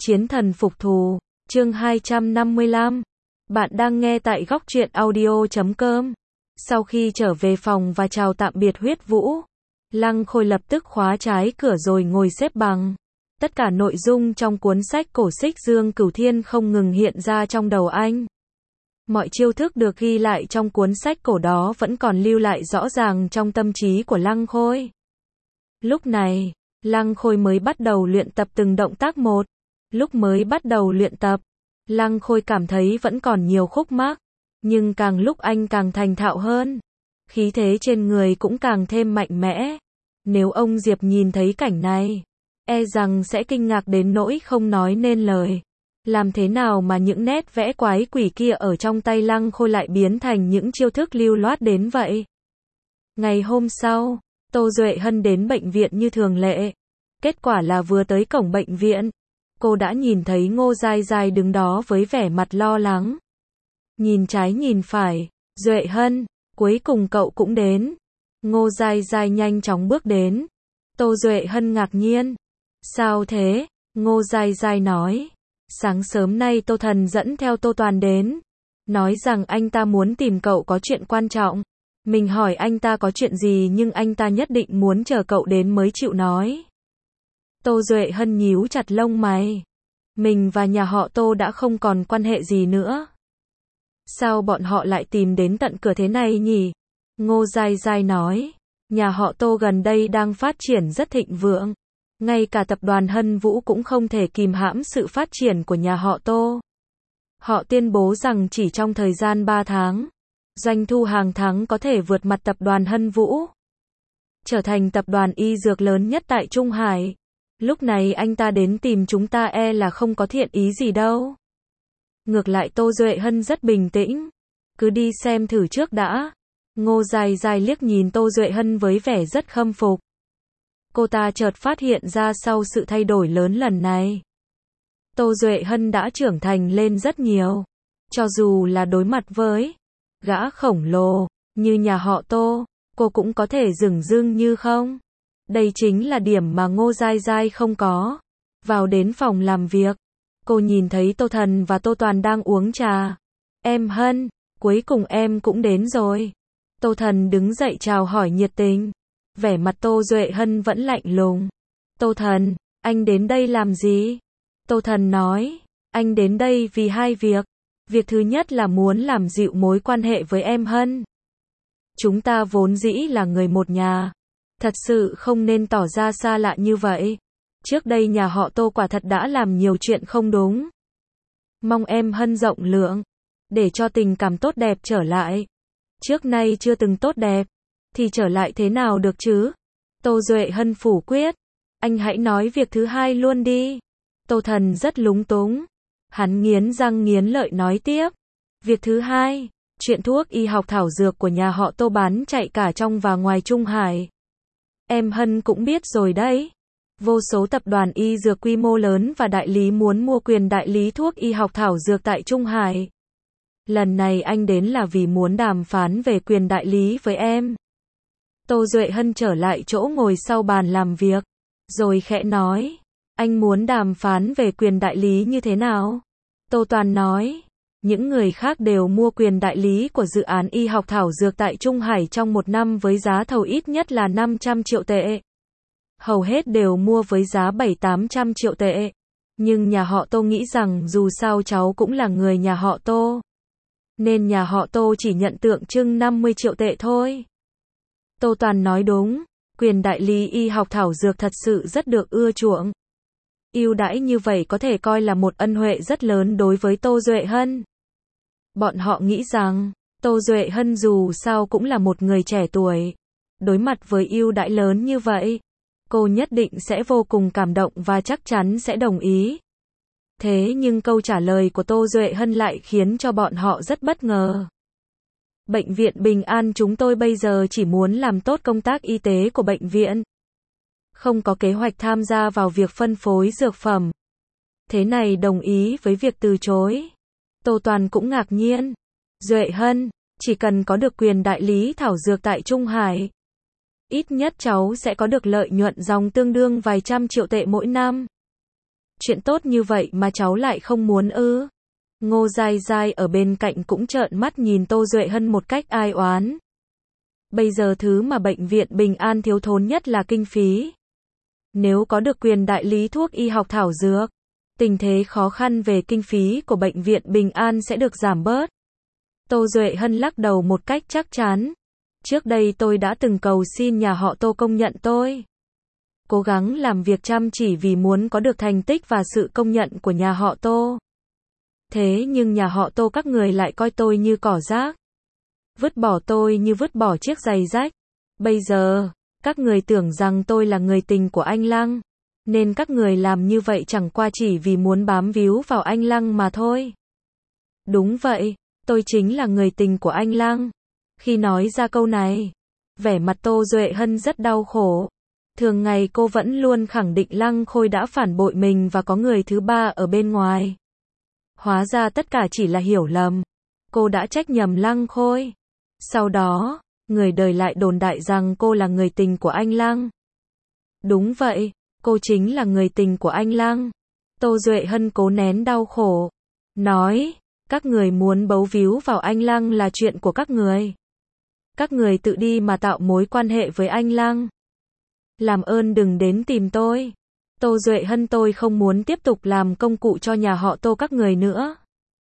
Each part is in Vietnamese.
Chiến thần phục thù, chương 255. Bạn đang nghe tại góc truyện audio.com. Sau khi trở về phòng và chào tạm biệt Huyết Vũ, Lăng Khôi lập tức khóa trái cửa rồi ngồi xếp bằng. Tất cả nội dung trong cuốn sách cổ Xích Dương Cửu Thiên không ngừng hiện ra trong đầu anh. Mọi chiêu thức được ghi lại trong cuốn sách cổ đó vẫn còn lưu lại rõ ràng trong tâm trí của Lăng Khôi. Lúc này, Lăng Khôi mới bắt đầu luyện tập từng động tác một. Lúc mới bắt đầu luyện tập, Lăng Khôi cảm thấy vẫn còn nhiều khúc mắc, nhưng càng lúc anh càng thành thạo hơn. Khí thế trên người cũng càng thêm mạnh mẽ. Nếu ông Diệp nhìn thấy cảnh này, e rằng sẽ kinh ngạc đến nỗi không nói nên lời. Làm thế nào mà những nét vẽ quái quỷ kia ở trong tay Lăng Khôi lại biến thành những chiêu thức lưu loát đến vậy? Ngày hôm sau, Tô Duệ Hân đến bệnh viện như thường lệ. Kết quả là vừa tới cổng bệnh viện, cô đã nhìn thấy Ngô Giai Giai đứng đó với vẻ mặt lo lắng. Nhìn trái nhìn phải, Duệ Hân, cuối cùng cậu cũng đến. Ngô Giai Giai nhanh chóng bước đến. Tô Duệ Hân ngạc nhiên. Sao thế? Ngô Giai Giai nói. Sáng sớm nay Tô Thần dẫn theo Tô Toàn đến. Nói rằng anh ta muốn tìm cậu có chuyện quan trọng. Mình hỏi anh ta có chuyện gì nhưng anh ta nhất định muốn chờ cậu đến mới chịu nói. Tô Duệ Hân nhíu chặt lông mày. Mình và nhà họ Tô đã không còn quan hệ gì nữa. Sao bọn họ lại tìm đến tận cửa thế này nhỉ? Ngô Giai Giai nói. Nhà họ Tô gần đây đang phát triển rất thịnh vượng. Ngay cả tập đoàn Hân Vũ cũng không thể kìm hãm sự phát triển của nhà họ Tô. Họ tuyên bố rằng chỉ trong thời gian 3 tháng, doanh thu hàng tháng có thể vượt mặt tập đoàn Hân Vũ, trở thành tập đoàn y dược lớn nhất tại Trung Hải. Lúc này anh ta đến tìm chúng ta e là không có thiện ý gì đâu. Ngược lại Tô Duệ Hân rất bình tĩnh. Cứ đi xem thử trước đã. Ngô Giai Giai liếc nhìn Tô Duệ Hân với vẻ rất khâm phục. Cô ta chợt phát hiện ra sau sự thay đổi lớn lần này, Tô Duệ Hân đã trưởng thành lên rất nhiều. Cho dù là đối mặt với gã khổng lồ như nhà họ Tô, cô cũng có thể dửng dưng như không. Đây chính là điểm mà Ngô Giai Giai không có. Vào đến phòng làm việc, cô nhìn thấy Tô Thần và Tô Toàn đang uống trà. Em Hân, cuối cùng em cũng đến rồi. Tô Thần đứng dậy chào hỏi nhiệt tình. Vẻ mặt Tô Duệ Hân vẫn lạnh lùng. Tô Thần, anh đến đây làm gì? Tô Thần nói, anh đến đây vì hai việc. Việc thứ nhất là muốn làm dịu mối quan hệ với em Hân. Chúng ta vốn dĩ là người một nhà. Thật sự không nên tỏ ra xa lạ như vậy. Trước đây nhà họ Tô quả thật đã làm nhiều chuyện không đúng. Mong em Hân rộng lượng, để cho tình cảm tốt đẹp trở lại. Trước nay chưa từng tốt đẹp, thì trở lại thế nào được chứ? Tô Duệ Hân phủ quyết. Anh hãy nói việc thứ hai luôn đi. Tô Thần rất lúng túng. Hắn nghiến răng nghiến lợi nói tiếp. Việc thứ hai, chuyện thuốc y học thảo dược của nhà họ Tô bán chạy cả trong và ngoài Trung Hải. Em Hân cũng biết rồi đấy. Vô số tập đoàn y dược quy mô lớn và đại lý muốn mua quyền đại lý thuốc y học thảo dược tại Trung Hải. Lần này anh đến là vì muốn đàm phán về quyền đại lý với em. Tô Duệ Hân trở lại chỗ ngồi sau bàn làm việc, rồi khẽ nói. Anh muốn đàm phán về quyền đại lý như thế nào? Tô Toàn nói. Những người khác đều mua quyền đại lý của dự án y học thảo dược tại Trung Hải trong một năm với giá thầu ít nhất là 500 triệu tệ. Hầu hết đều mua với giá 700-800 triệu tệ. Nhưng nhà họ Tô nghĩ rằng dù sao cháu cũng là người nhà họ Tô, nên nhà họ Tô chỉ nhận tượng trưng 50 triệu tệ thôi. Tô Toàn nói đúng, quyền đại lý y học thảo dược thật sự rất được ưa chuộng. Ưu đãi như vậy có thể coi là một ân huệ rất lớn đối với Tô Duệ Hân. Bọn họ nghĩ rằng, Tô Duệ Hân dù sao cũng là một người trẻ tuổi. Đối mặt với ưu đãi lớn như vậy, cô nhất định sẽ vô cùng cảm động và chắc chắn sẽ đồng ý. Thế nhưng câu trả lời của Tô Duệ Hân lại khiến cho bọn họ rất bất ngờ. Bệnh viện Bình An chúng tôi bây giờ chỉ muốn làm tốt công tác y tế của bệnh viện. Không có kế hoạch tham gia vào việc phân phối dược phẩm. Thế này đồng ý với việc từ chối. Tô Toàn cũng ngạc nhiên. Duệ Hân, chỉ cần có được quyền đại lý thảo dược tại Trung Hải, ít nhất cháu sẽ có được lợi nhuận dòng tương đương vài trăm triệu tệ mỗi năm. Chuyện tốt như vậy mà cháu lại không muốn ư? Ngô Giai Giai ở bên cạnh cũng trợn mắt nhìn Tô Duệ Hân một cách ai oán. Bây giờ thứ mà bệnh viện Bình An thiếu thốn nhất là kinh phí. Nếu có được quyền đại lý thuốc y học thảo dược, tình thế khó khăn về kinh phí của bệnh viện Bình An sẽ được giảm bớt. Tô Duệ Hân lắc đầu một cách chắc chắn. Trước đây tôi đã từng cầu xin nhà họ Tô công nhận tôi. Cố gắng làm việc chăm chỉ vì muốn có được thành tích và sự công nhận của nhà họ Tô. Thế nhưng nhà họ Tô các người lại coi tôi như cỏ rác. Vứt bỏ tôi như vứt bỏ chiếc giày rách. Bây giờ, các người tưởng rằng tôi là người tình của anh Lăng. Nên các người làm như vậy chẳng qua chỉ vì muốn bám víu vào anh Lăng mà thôi. Đúng vậy, tôi chính là người tình của anh Lăng. Khi nói ra câu này, vẻ mặt Tô Duệ Hân rất đau khổ. Thường ngày cô vẫn luôn khẳng định Lăng Khôi đã phản bội mình và có người thứ ba ở bên ngoài. Hóa ra tất cả chỉ là hiểu lầm. Cô đã trách nhầm Lăng Khôi. Sau đó, người đời lại đồn đại rằng cô là người tình của anh Lăng. Đúng vậy, cô chính là người tình của anh Lăng. Tô Duệ Hân cố nén đau khổ. Nói, các người muốn bấu víu vào anh Lăng là chuyện của các người. Các người tự đi mà tạo mối quan hệ với anh Lăng. Làm ơn đừng đến tìm tôi. Tô Duệ Hân, tôi không muốn tiếp tục làm công cụ cho nhà họ Tô các người nữa.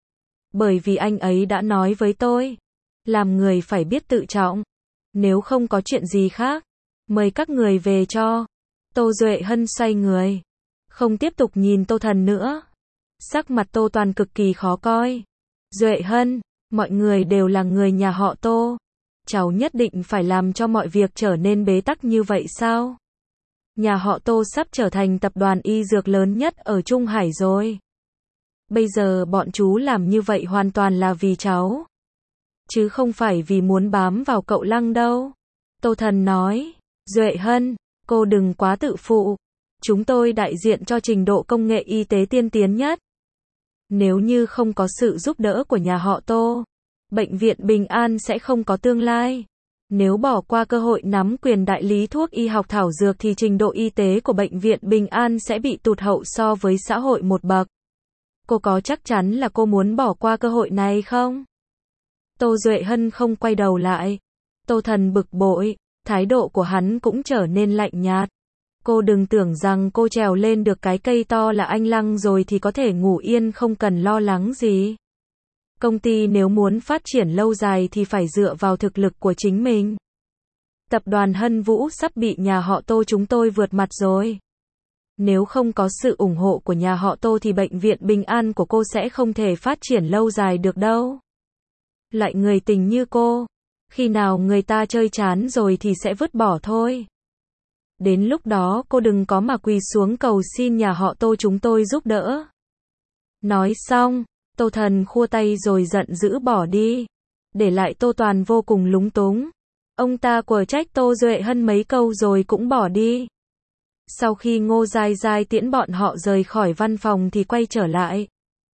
Bởi vì anh ấy đã nói với tôi, làm người phải biết tự trọng. Nếu không có chuyện gì khác, mời các người về cho. Tô Duệ Hân xoay người, không tiếp tục nhìn Tô Thần nữa. Sắc mặt Tô Toàn cực kỳ khó coi. Duệ Hân, mọi người đều là người nhà họ Tô. Cháu nhất định phải làm cho mọi việc trở nên bế tắc như vậy sao? Nhà họ Tô sắp trở thành tập đoàn y dược lớn nhất ở Trung Hải rồi. Bây giờ bọn chú làm như vậy hoàn toàn là vì cháu. Chứ không phải vì muốn bám vào cậu Lăng đâu. Tô Thần nói, Duệ Hân, cô đừng quá tự phụ. Chúng tôi đại diện cho trình độ công nghệ y tế tiên tiến nhất. Nếu như không có sự giúp đỡ của nhà họ Tô, bệnh viện Bình An sẽ không có tương lai. Nếu bỏ qua cơ hội nắm quyền đại lý thuốc y học thảo dược thì trình độ y tế của bệnh viện Bình An sẽ bị tụt hậu so với xã hội một bậc. Cô có chắc chắn là cô muốn bỏ qua cơ hội này không? Tô Duệ Hân không quay đầu lại. Tô Thần bực bội, thái độ của hắn cũng trở nên lạnh nhạt. Cô đừng tưởng rằng cô trèo lên được cái cây to là anh Lăng rồi thì có thể ngủ yên không cần lo lắng gì. Công ty nếu muốn phát triển lâu dài thì phải dựa vào thực lực của chính mình. Tập đoàn Hân Vũ sắp bị nhà họ Tô chúng tôi vượt mặt rồi. Nếu không có sự ủng hộ của nhà họ Tô thì bệnh viện Bình An của cô sẽ không thể phát triển lâu dài được đâu. Lại người tình như cô, khi nào người ta chơi chán rồi thì sẽ vứt bỏ thôi. Đến lúc đó cô đừng có mà quỳ xuống cầu xin nhà họ Tô chúng tôi giúp đỡ. Nói xong, Tô Thần khua tay rồi giận dữ bỏ đi. Để lại Tô Toàn vô cùng lúng túng. Ông ta quở trách Tô Duệ Hân mấy câu rồi cũng bỏ đi. Sau khi Ngô Giai Giai tiễn bọn họ rời khỏi văn phòng thì quay trở lại.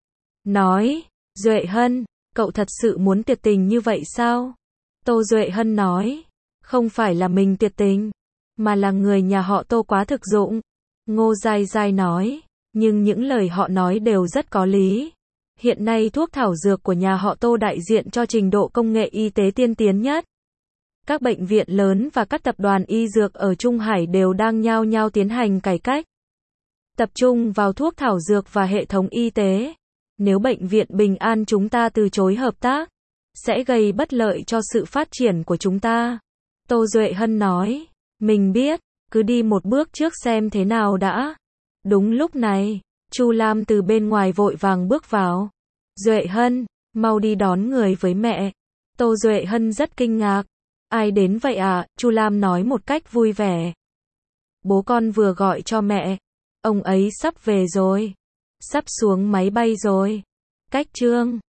Nói, Duệ Hân, cậu thật sự muốn tuyệt tình như vậy sao? Tô Duệ Hân nói, không phải là mình tuyệt tình, mà là người nhà họ Tô quá thực dụng. Ngô Giai Giai nói, nhưng những lời họ nói đều rất có lý. Hiện nay thuốc thảo dược của nhà họ Tô đại diện cho trình độ công nghệ y tế tiên tiến nhất. Các bệnh viện lớn và các tập đoàn y dược ở Trung Hải đều đang nhao nhao tiến hành cải cách. Tập trung vào thuốc thảo dược và hệ thống y tế. Nếu bệnh viện Bình An chúng ta từ chối hợp tác, sẽ gây bất lợi cho sự phát triển của chúng ta. Tô Duệ Hân nói, mình biết, cứ đi một bước trước xem thế nào đã. Đúng lúc này, Chu Lam từ bên ngoài vội vàng bước vào. Duệ Hân, mau đi đón người với mẹ. Tô Duệ Hân rất kinh ngạc. Ai đến vậy à? Chu Lam nói một cách vui vẻ. Bố con vừa gọi cho mẹ. Ông ấy sắp về rồi. Sắp xuống máy bay rồi. Cách chương